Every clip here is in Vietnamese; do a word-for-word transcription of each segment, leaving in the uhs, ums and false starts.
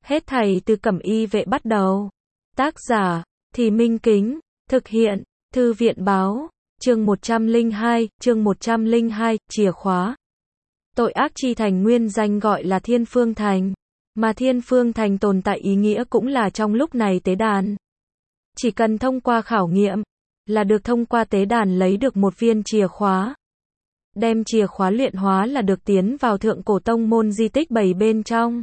Hết thảy từ Cẩm Y vệ bắt đầu. Tác giả, Thì Minh Kính, thực hiện, Thư viện báo, chương một trăm lẻ hai, chương một trăm lẻ hai, chìa khóa. Tội ác chi thành nguyên danh gọi là Thiên Phương Thành, mà Thiên Phương Thành tồn tại ý nghĩa cũng là trong lúc này tế đàn. Chỉ cần thông qua khảo nghiệm, là được thông qua tế đàn lấy được một viên chìa khóa. Đem chìa khóa luyện hóa là được tiến vào thượng cổ tông môn di tích bảy bên trong.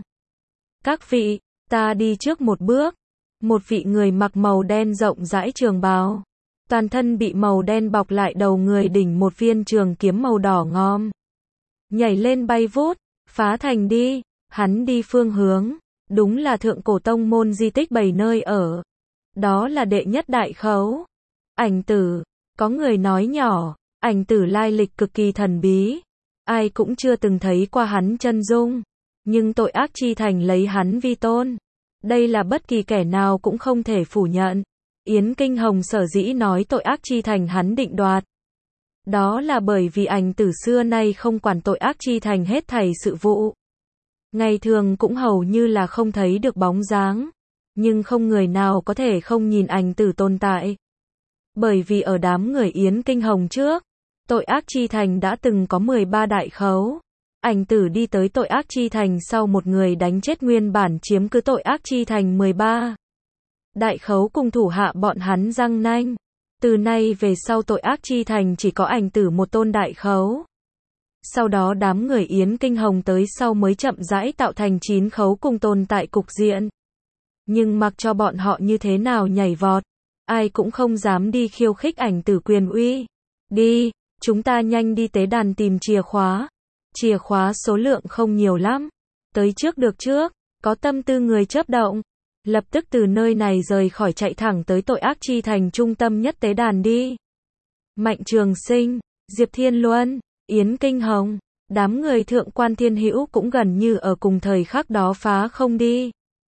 Các vị, ta đi trước một bước. Một vị người mặc màu đen rộng rãi trường bào. Toàn thân bị màu đen bọc lại đầu người đỉnh một viên trường kiếm màu đỏ ngòm. Nhảy lên bay vút, phá thành đi, hắn đi phương hướng. Đúng là thượng cổ tông môn di tích bảy nơi ở. Đó là đệ nhất đại khấu. Ảnh tử, có người nói nhỏ, ảnh tử lai lịch cực kỳ thần bí. Ai cũng chưa từng thấy qua hắn chân dung. Nhưng tội ác chi thành lấy hắn vi tôn. Đây là bất kỳ kẻ nào cũng không thể phủ nhận. Yến Kinh Hồng sở dĩ nói tội ác chi thành hắn định đoạt. Đó là bởi vì ảnh tử xưa nay không quản tội ác chi thành hết thảy sự vụ. Ngày thường cũng hầu như là không thấy được bóng dáng. Nhưng không người nào có thể không nhìn ảnh tử tồn tại. Bởi vì ở đám người Yến Kinh Hồng trước, tội ác chi thành đã từng có mười ba đại khấu. Ảnh tử đi tới tội ác chi thành sau một người đánh chết nguyên bản chiếm cứ tội ác chi thành mười ba. Đại khấu cùng thủ hạ bọn hắn răng nanh. Từ nay về sau tội ác chi thành chỉ có ảnh tử một tôn đại khấu. Sau đó đám người Yến Kinh Hồng tới sau mới chậm rãi tạo thành chín khấu cùng tồn tại cục diện. Nhưng mặc cho bọn họ như thế nào nhảy vọt, ai cũng không dám đi khiêu khích ảnh tử quyền uy. Đi, chúng ta nhanh đi tế đàn tìm chìa khóa. Chìa khóa số lượng không nhiều lắm. Tới trước được trước, có tâm tư người chớp động. Lập tức từ nơi này rời khỏi chạy thẳng tới tội ác chi thành trung tâm nhất tế đàn đi. Mạnh Trường Sinh, Diệp Thiên Luân, Yến Kinh Hồng, đám người thượng quan thiên hữu cũng gần như ở cùng thời khắc đó phá không đi.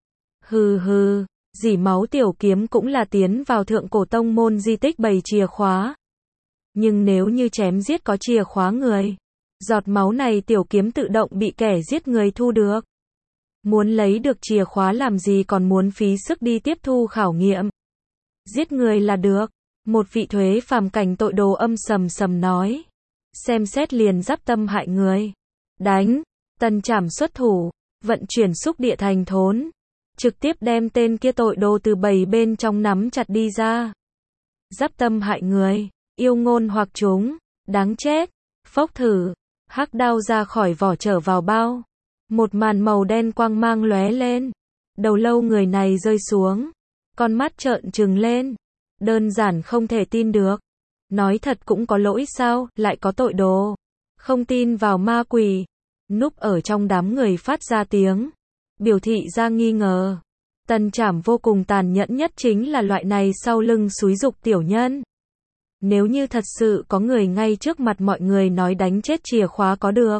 Hừ hừ, dỉ máu tiểu kiếm cũng là tiến vào thượng cổ tông môn di tích bày chìa khóa. Nhưng nếu như chém giết có chìa khóa người, giọt máu này tiểu kiếm tự động bị kẻ giết người thu được. Muốn lấy được chìa khóa làm gì còn muốn phí sức đi tiếp thu khảo nghiệm. Giết người là được. Một vị thuế phàm cảnh tội đồ âm sầm sầm nói. Xem xét liền giáp tâm hại người. Đánh. Tần Trảm xuất thủ. Vận chuyển xúc địa thành thốn. Trực tiếp đem tên kia tội đồ từ bầy bên trong nắm chặt đi ra. Giáp tâm hại người. Yêu ngôn hoặc chúng. Đáng chết. Phốc thử. Hắc đao ra khỏi vỏ trở vào bao. Một màn màu đen quang mang lóe lên. Đầu lâu người này rơi xuống. Con mắt trợn trừng lên. Đơn giản không thể tin được. Nói thật cũng có lỗi sao, lại có tội đồ. Không tin vào ma quỷ. Núp ở trong đám người phát ra tiếng. Biểu thị ra nghi ngờ. Tần Trảm vô cùng tàn nhẫn nhất chính là loại này sau lưng xúi giục tiểu nhân. Nếu như thật sự có người ngay trước mặt mọi người nói đánh chết chìa khóa có được.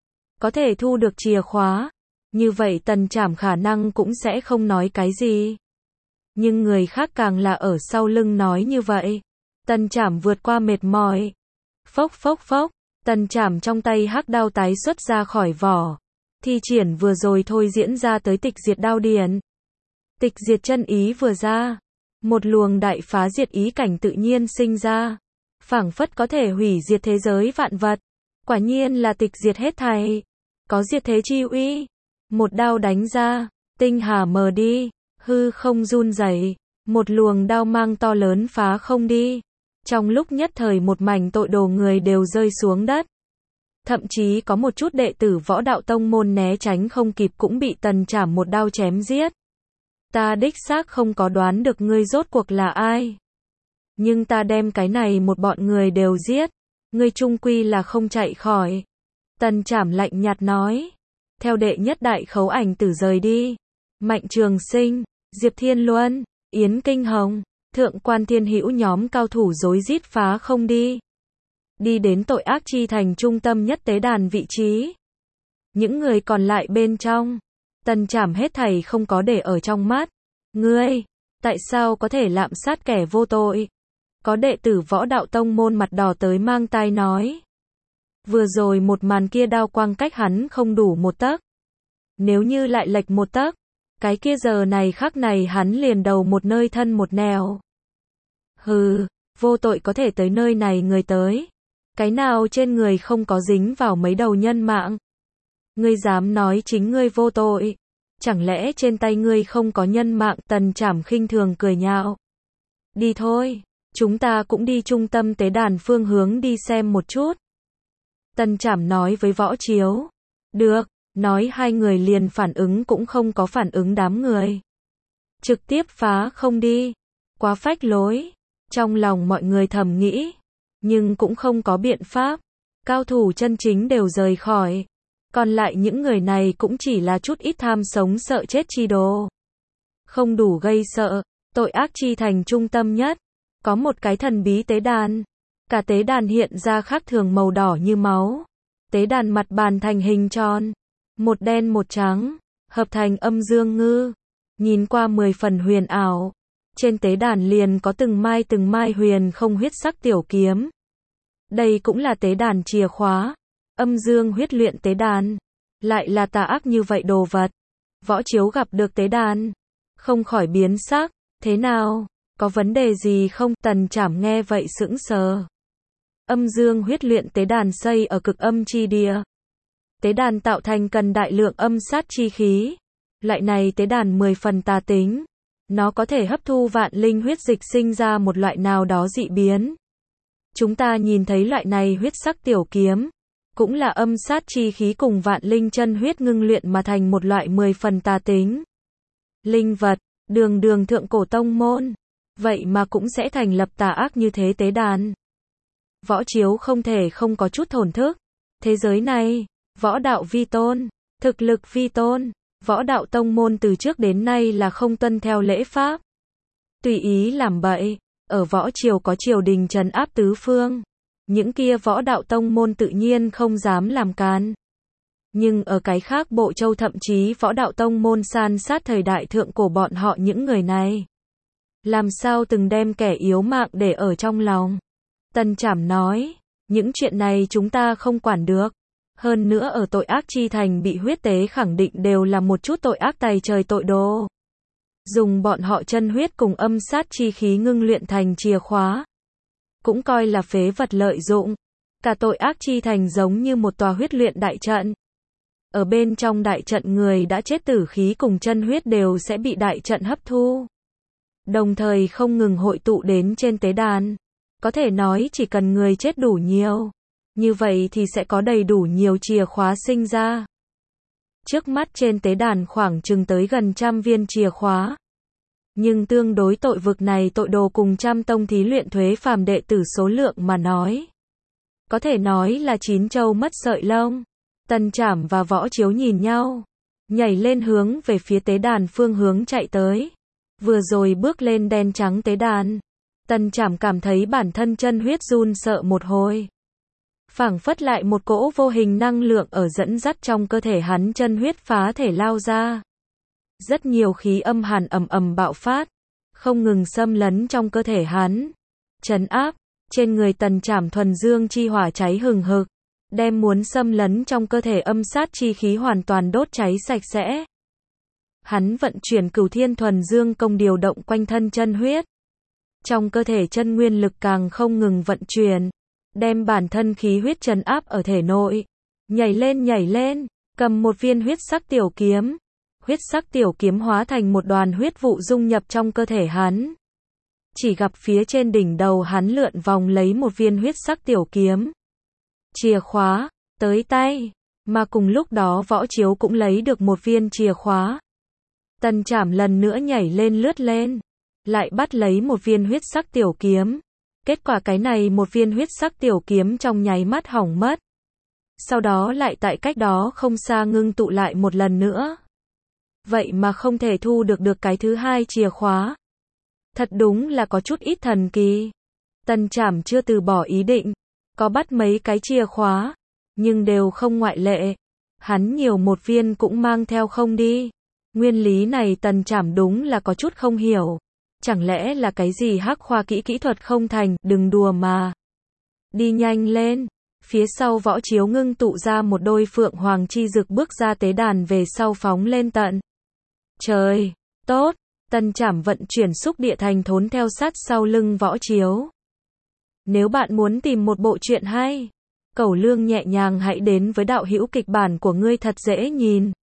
Có thể thu được chìa khóa. Như vậy Tần Trảm khả năng cũng sẽ không nói cái gì. Nhưng người khác càng là ở sau lưng nói như vậy. Tần Trảm vượt qua mệt mỏi. Phốc phốc phốc. Tần Trảm trong tay hắc đao tái xuất ra khỏi vỏ. Thi triển vừa rồi thôi diễn ra tới tịch diệt đao điển. Tịch diệt chân ý vừa ra. Một luồng đại phá diệt ý cảnh tự nhiên sinh ra. Phảng phất có thể hủy diệt thế giới vạn vật. Quả nhiên là tịch diệt hết thảy. Có diệt thế chi uy. Một đao đánh ra. Tinh hà mờ đi. Hư không run rẩy. Một luồng đao mang to lớn phá không đi. Trong lúc nhất thời một mảnh tội đồ người đều rơi xuống đất. Thậm chí có một chút đệ tử võ đạo tông môn né tránh không kịp cũng bị Tần Trảm một đao chém giết. Ta đích xác không có đoán được ngươi rốt cuộc là ai. Nhưng ta đem cái này một bọn người đều giết. Ngươi chung quy là không chạy khỏi. Tần Trảm lạnh nhạt nói. Theo đệ nhất đại khấu ảnh tử rời đi. Mạnh Trường Sinh, Diệp Thiên Luân, Yến Kinh Hồng, thượng quan thiên hữu nhóm cao thủ rối rít phá không đi. Đi đến tội ác chi thành trung tâm nhất tế đàn vị trí. Những người còn lại bên trong. Tần Trảm hết thảy không có để ở trong mắt. Ngươi, tại sao có thể lạm sát kẻ vô tội? Có đệ tử võ đạo tông môn mặt đỏ tới mang tai nói. Vừa rồi một màn kia đao quang cách hắn không đủ một tấc. Nếu như lại lệch một tấc, Cái kia giờ này khắc này hắn liền đầu một nơi thân một nẻo. Hừ, vô tội có thể tới nơi này người tới. Cái nào trên người không có dính vào mấy đầu nhân mạng? Ngươi dám nói chính ngươi vô tội? Chẳng lẽ trên tay ngươi không có nhân mạng? Tần Trảm khinh thường cười nhạo. Đi thôi, chúng ta cũng đi trung tâm tế đàn phương hướng đi xem một chút. Tần Trảm nói với Võ Chiếu. Được, nói hai người liền phản ứng cũng không có phản ứng đám người. Trực tiếp phá không đi. Quá phách lối. Trong lòng mọi người thầm nghĩ. Nhưng cũng không có biện pháp. Cao thủ chân chính đều rời khỏi. Còn lại những người này cũng chỉ là chút ít tham sống sợ chết chi đồ. Không đủ gây sợ. Tội ác chi thành trung tâm nhất. Có một cái thần bí tế đàn. Cả tế đàn hiện ra khác thường màu đỏ như máu. Tế đàn mặt bàn thành hình tròn. Một đen một trắng. Hợp thành âm dương ngư. Nhìn qua mười phần huyền ảo. Trên tế đàn liền có từng mai từng mai huyền không huyết sắc tiểu kiếm. Đây cũng là tế đàn chìa khóa. Âm dương huyết luyện tế đàn. Lại là tà ác như vậy đồ vật. Võ Chiếu gặp được tế đàn. Không khỏi biến sắc. Thế nào? Có vấn đề gì không? Tần Trảm nghe vậy sững sờ. Âm dương huyết luyện tế đàn xây ở cực âm chi địa. Tế đàn tạo thành cần đại lượng âm sát chi khí. Loại này tế đàn mười phần tà tính. Nó có thể hấp thu vạn linh huyết dịch sinh ra một loại nào đó dị biến. Chúng ta nhìn thấy loại này huyết sắc tiểu kiếm. Cũng là âm sát chi khí cùng vạn linh chân huyết ngưng luyện mà thành một loại mười phần tà tính. Linh vật, đường đường thượng cổ tông môn. Vậy mà cũng sẽ thành lập tà ác như thế tế đàn. Võ Chiếu không thể không có chút thổn thức. Thế giới này, võ đạo vi tôn, thực lực vi tôn, võ đạo tông môn từ trước đến nay là không tuân theo lễ pháp. Tùy ý làm bậy, ở võ triều có triều đình trấn áp tứ phương. Những kia võ đạo tông môn tự nhiên không dám làm can. Nhưng ở cái khác bộ châu thậm chí võ đạo tông môn san sát thời đại thượng cổ bọn họ những người này. Làm sao từng đem kẻ yếu mạng để ở trong lòng. Tần Trảm nói, những chuyện này chúng ta không quản được. Hơn nữa ở tội ác chi thành bị huyết tế khẳng định đều là một chút tội ác tày trời tội đồ. Dùng bọn họ chân huyết cùng âm sát chi khí ngưng luyện thành chìa khóa. Cũng coi là phế vật lợi dụng. Cả tội ác chi thành giống như một tòa huyết luyện đại trận. Ở bên trong đại trận người đã chết tử khí cùng chân huyết đều sẽ bị đại trận hấp thu. Đồng thời không ngừng hội tụ đến trên tế đàn. Có thể nói chỉ cần người chết đủ nhiều. Như vậy thì sẽ có đầy đủ nhiều chìa khóa sinh ra. Trước mắt trên tế đàn khoảng chừng tới gần trăm viên chìa khóa. Nhưng tương đối tội vực này tội đồ cùng trăm tông thí luyện thuế phàm đệ tử số lượng mà nói. Có thể nói là chín châu mất sợi lông. Tần Trảm và Võ Chiếu nhìn nhau. Nhảy lên hướng về phía tế đàn phương hướng chạy tới. Vừa rồi bước lên đen trắng tế đàn. Tần Trảm cảm thấy bản thân chân huyết run sợ một hồi. Phảng phất lại một cỗ vô hình năng lượng ở dẫn dắt trong cơ thể hắn chân huyết phá thể lao ra. Rất nhiều khí âm hàn ầm ầm bạo phát. Không ngừng xâm lấn trong cơ thể hắn. Trấn áp. Trên người Tần Trảm thuần dương chi hỏa cháy hừng hực. Đem muốn xâm lấn trong cơ thể âm sát chi khí hoàn toàn đốt cháy sạch sẽ. Hắn vận chuyển cửu thiên thuần dương công điều động quanh thân chân huyết. Trong cơ thể chân nguyên lực càng không ngừng vận chuyển. Đem bản thân khí huyết trấn áp ở thể nội. Nhảy lên nhảy lên, cầm một viên huyết sắc tiểu kiếm. Huyết sắc tiểu kiếm hóa thành một đoàn huyết vụ dung nhập trong cơ thể hắn. Chỉ gặp phía trên đỉnh đầu hắn lượn vòng lấy một viên huyết sắc tiểu kiếm. Chìa khóa, tới tay. Mà cùng lúc đó Võ Chiếu cũng lấy được một viên chìa khóa. Tần Trảm lần nữa nhảy lên lướt lên. Lại bắt lấy một viên huyết sắc tiểu kiếm. Kết quả cái này một viên huyết sắc tiểu kiếm trong nháy mắt hỏng mất. Sau đó lại tại cách đó không xa ngưng tụ lại một lần nữa. Vậy mà không thể thu được được cái thứ hai chìa khóa. Thật đúng là có chút ít thần kỳ. Tần Trảm chưa từ bỏ ý định. Có bắt mấy cái chìa khóa. Nhưng đều không ngoại lệ. Hắn nhiều một viên cũng mang theo không đi. Nguyên lý này Tần Trảm đúng là có chút không hiểu. Chẳng lẽ là cái gì hắc khoa kỹ kỹ thuật không thành, đừng đùa mà. Đi nhanh lên. Phía sau Võ Chiếu ngưng tụ ra một đôi phượng hoàng chi dực bước ra tế đàn về sau phóng lên tận. Trời, tốt, Tân Trảm vận chuyển xúc địa thành thốn theo sát sau lưng Võ Chiếu. Nếu bạn muốn tìm một bộ truyện hay, cẩu lương nhẹ nhàng hãy đến với đạo hữu kịch bản của ngươi thật dễ nhìn.